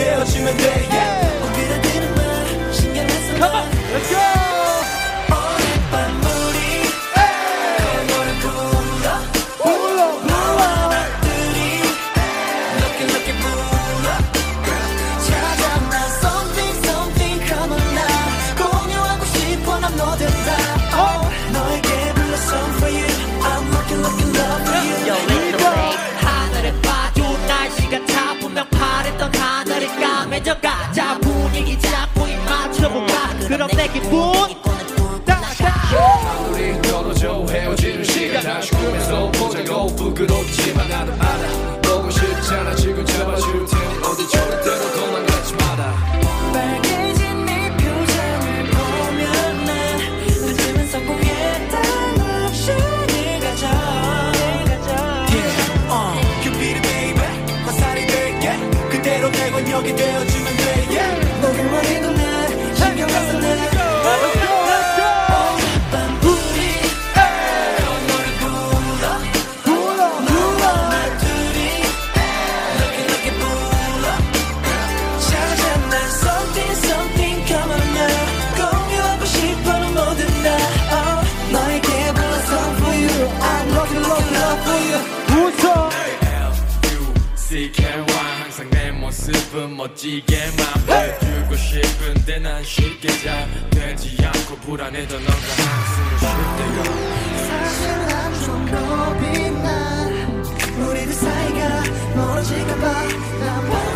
되어주면 돼 yeah. 오그라드는 말 신경 안 써 Come on, let's go 오늘 밤 우리 그 노래 불러 하나둘이 Lucky 불러 찾아 난 something something come on now 공유하고 싶어 난 뭐든다 너에게 불러 song for you I'm looking love for you Yo, listen to me 하늘에 봐도 날씨가 다 분명 파랬던 하늘이 까매져가 자 분위기 잡고 입 맞춰볼까 그럼 내 기분 우리 떨어져 헤어지는 시간 다시 꿈에서 보자고 부끄럽지만 나는 알아 보고 싶잖아 지금 잡아줄 테니 어디 절대로 도망가지 마라 빨개진 네 표정을 보면 난 요즘은 성공했다 럭셔리 가져 큐피드 베이비 화살이 될게 그대로 내 권력이 되어주면 돼 yeah. 너를 원해도 날 신경 안 써 날 항상 내 모습은 멋지게만 보여주고 싶은데 난 쉽게 잘 되지 않고 불안해도 너가 한숨을 쉴 때가 사실 난 좀 겁이 나 우리 그 사이가 멀어질까봐